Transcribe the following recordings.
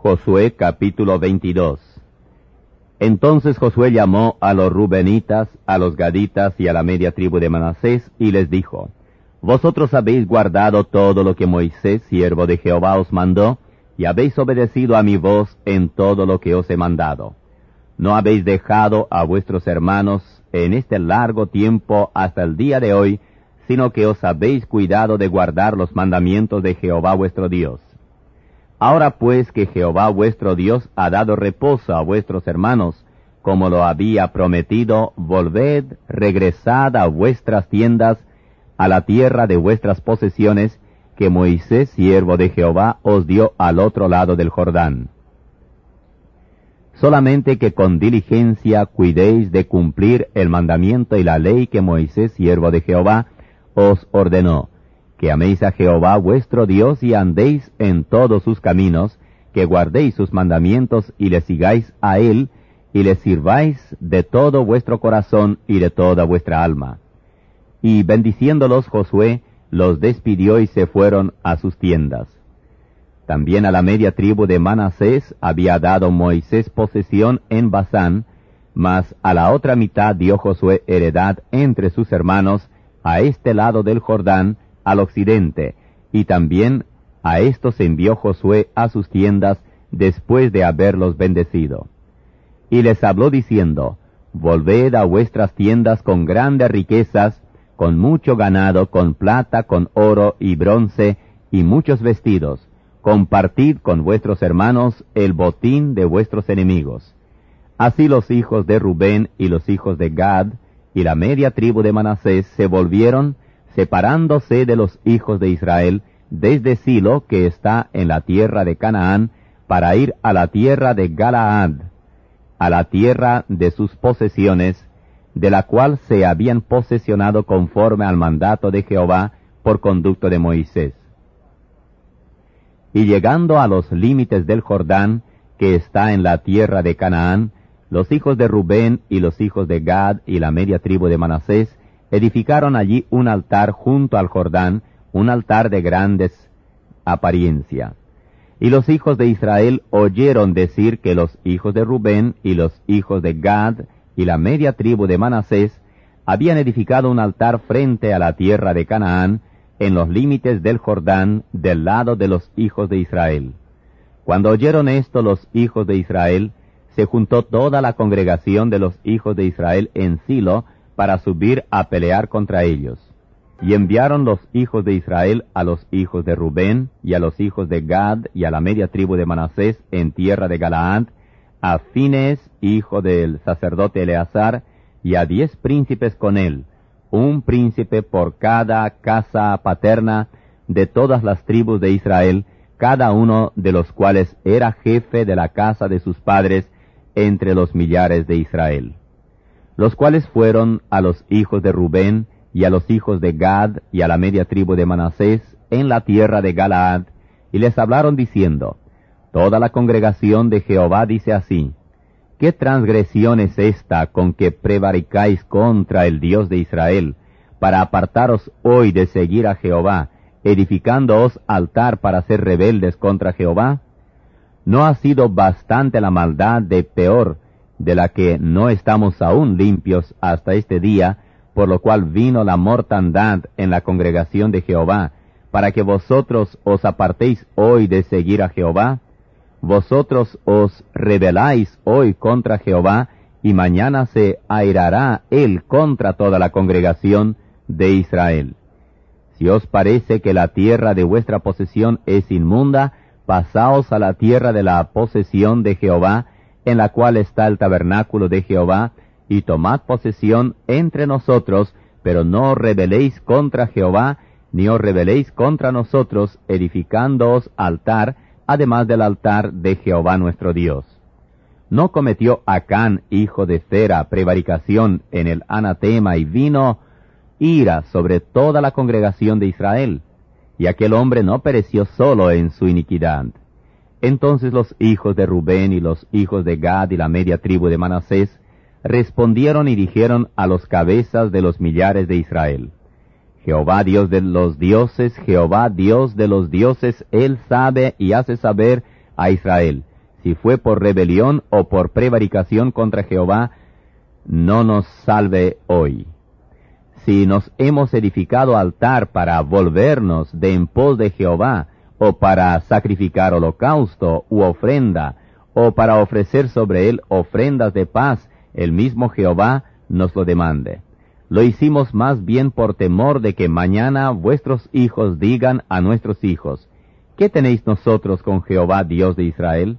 Josué capítulo 22. Entonces Josué llamó a los rubenitas, a los gaditas y a la media tribu de Manasés, y les dijo: Vosotros habéis guardado todo lo que Moisés, siervo de Jehová, os mandó, y habéis obedecido a mi voz en todo lo que os he mandado. No habéis dejado a vuestros hermanos en este largo tiempo hasta el día de hoy, sino que os habéis cuidado de guardar los mandamientos de Jehová vuestro Dios. Ahora pues que Jehová vuestro Dios ha dado reposo a vuestros hermanos, como lo había prometido, volved, regresad a vuestras tiendas, a la tierra de vuestras posesiones, que Moisés, siervo de Jehová, os dio al otro lado del Jordán. Solamente que con diligencia cuidéis de cumplir el mandamiento y la ley que Moisés, siervo de Jehová, os ordenó, que améis a Jehová vuestro Dios y andéis en todos sus caminos, que guardéis sus mandamientos y le sigáis a él, y le sirváis de todo vuestro corazón y de toda vuestra alma. Y bendiciéndolos Josué, los despidió y se fueron a sus tiendas. También a la media tribu de Manasés había dado Moisés posesión en Basán, mas a la otra mitad dio Josué heredad entre sus hermanos, a este lado del Jordán, al occidente, y también a estos envió Josué a sus tiendas después de haberlos bendecido. Y les habló diciendo: Volved a vuestras tiendas con grandes riquezas, con mucho ganado, con plata, con oro y bronce, y muchos vestidos. Compartid con vuestros hermanos el botín de vuestros enemigos. Así los hijos de Rubén y los hijos de Gad y la media tribu de Manasés se volvieron, separándose de los hijos de Israel, desde Silo, que está en la tierra de Canaán, para ir a la tierra de Galaad, a la tierra de sus posesiones, de la cual se habían posesionado conforme al mandato de Jehová por conducto de Moisés. Y llegando a los límites del Jordán, que está en la tierra de Canaán, los hijos de Rubén y los hijos de Gad y la media tribu de Manasés edificaron allí un altar junto al Jordán, un altar de grandes apariencia. Y los hijos de Israel oyeron decir que los hijos de Rubén y los hijos de Gad y la media tribu de Manasés habían edificado un altar frente a la tierra de Canaán, en los límites del Jordán, del lado de los hijos de Israel. Cuando oyeron esto los hijos de Israel, se juntó toda la congregación de los hijos de Israel en Silo para subir a pelear contra ellos. Y enviaron los hijos de Israel a los hijos de Rubén y a los hijos de Gad y a la media tribu de Manasés en tierra de Galaad, a Finehés, hijo del sacerdote Eleazar, y a 10 príncipes con él, un príncipe por cada casa paterna de todas las tribus de Israel, cada uno de los cuales era jefe de la casa de sus padres entre los millares de Israel. Los cuales fueron a los hijos de Rubén y a los hijos de Gad y a la media tribu de Manasés en la tierra de Galaad, y les hablaron diciendo: Toda la congregación de Jehová dice así: ¿Qué transgresión es esta con que prevaricáis contra el Dios de Israel, para apartaros hoy de seguir a Jehová, edificándoos altar para ser rebeldes contra Jehová? ¿No ha sido bastante la maldad de Peor, de la que no estamos aún limpios hasta este día, por lo cual vino la mortandad en la congregación de Jehová, para que vosotros os apartéis hoy de seguir a Jehová? Vosotros os rebeláis hoy contra Jehová, y mañana se airará él contra toda la congregación de Israel. Si os parece que la tierra de vuestra posesión es inmunda, pasaos a la tierra de la posesión de Jehová, en la cual está el tabernáculo de Jehová, y tomad posesión entre nosotros, pero no os rebeléis contra Jehová, ni os rebeléis contra nosotros, edificándoos altar, además del altar de Jehová nuestro Dios. ¿No cometió Acán, hijo de Zera, prevaricación en el anatema, y vino ira sobre toda la congregación de Israel? Y aquel hombre no pereció solo en su iniquidad. Entonces los hijos de Rubén y los hijos de Gad y la media tribu de Manasés respondieron y dijeron a los cabezas de los millares de Israel: Jehová Dios de los dioses, Jehová Dios de los dioses, Él sabe y hace saber a Israel si fue por rebelión o por prevaricación contra Jehová, no nos salve hoy. Si nos hemos edificado altar para volvernos de en pos de Jehová, o para sacrificar holocausto u ofrenda, o para ofrecer sobre él ofrendas de paz, el mismo Jehová nos lo demande. Lo hicimos más bien por temor de que mañana vuestros hijos digan a nuestros hijos, ¿qué tenéis nosotros con Jehová Dios de Israel?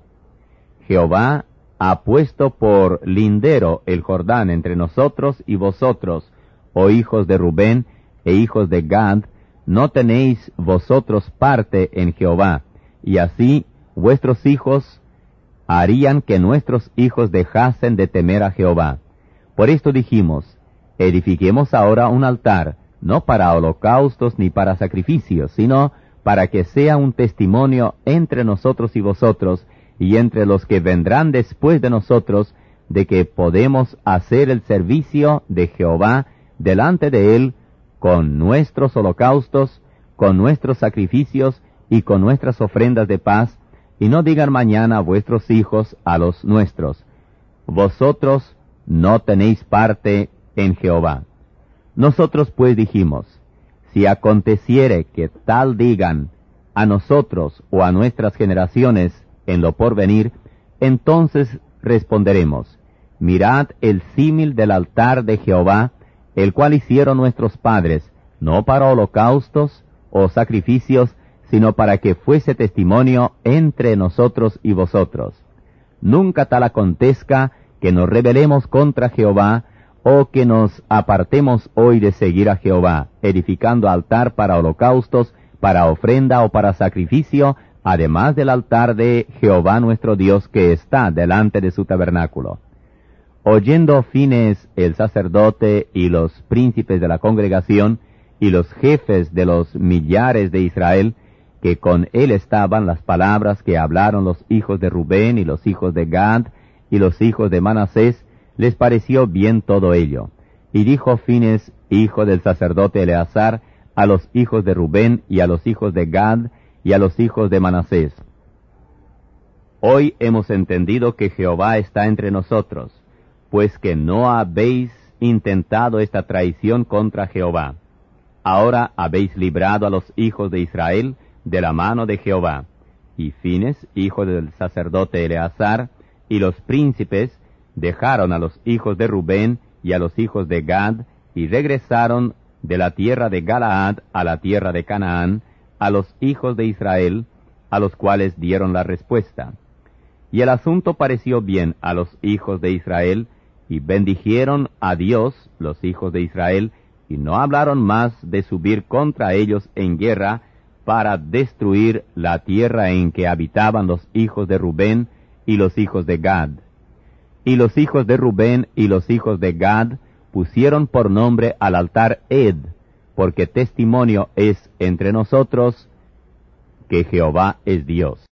Jehová ha puesto por lindero el Jordán entre nosotros y vosotros, oh hijos de Rubén e hijos de Gad, no tenéis vosotros parte en Jehová, y así vuestros hijos harían que nuestros hijos dejasen de temer a Jehová. Por esto dijimos, edifiquemos ahora un altar, no para holocaustos ni para sacrificios, sino para que sea un testimonio entre nosotros y vosotros, y entre los que vendrán después de nosotros, de que podemos hacer el servicio de Jehová delante de él, con nuestros holocaustos, con nuestros sacrificios y con nuestras ofrendas de paz, y no digan mañana vuestros hijos a los nuestros, vosotros no tenéis parte en Jehová. Nosotros pues dijimos, si aconteciere que tal digan a nosotros o a nuestras generaciones en lo porvenir, entonces responderemos, mirad el símil del altar de Jehová, el cual hicieron nuestros padres, no para holocaustos o sacrificios, sino para que fuese testimonio entre nosotros y vosotros. Nunca tal acontezca que nos rebelemos contra Jehová, o que nos apartemos hoy de seguir a Jehová, edificando altar para holocaustos, para ofrenda o para sacrificio, además del altar de Jehová nuestro Dios que está delante de su tabernáculo. Oyendo Fines el sacerdote y los príncipes de la congregación y los jefes de los millares de Israel, que con él estaban las palabras que hablaron los hijos de Rubén y los hijos de Gad y los hijos de Manasés, les pareció bien todo ello. Y dijo Fines, hijo del sacerdote Eleazar, a los hijos de Rubén y a los hijos de Gad y a los hijos de Manasés, hoy hemos entendido que Jehová está entre nosotros, pues que no habéis intentado esta traición contra Jehová. Ahora habéis librado a los hijos de Israel de la mano de Jehová. Y Fines, hijo del sacerdote Eleazar, y los príncipes dejaron a los hijos de Rubén y a los hijos de Gad, y regresaron de la tierra de Galaad a la tierra de Canaán, a los hijos de Israel, a los cuales dieron la respuesta. Y el asunto pareció bien a los hijos de Israel, y bendijeron a Dios los hijos de Israel, y no hablaron más de subir contra ellos en guerra para destruir la tierra en que habitaban los hijos de Rubén y los hijos de Gad. Y los hijos de Rubén y los hijos de Gad pusieron por nombre al altar Ed, porque testimonio es entre nosotros que Jehová es Dios.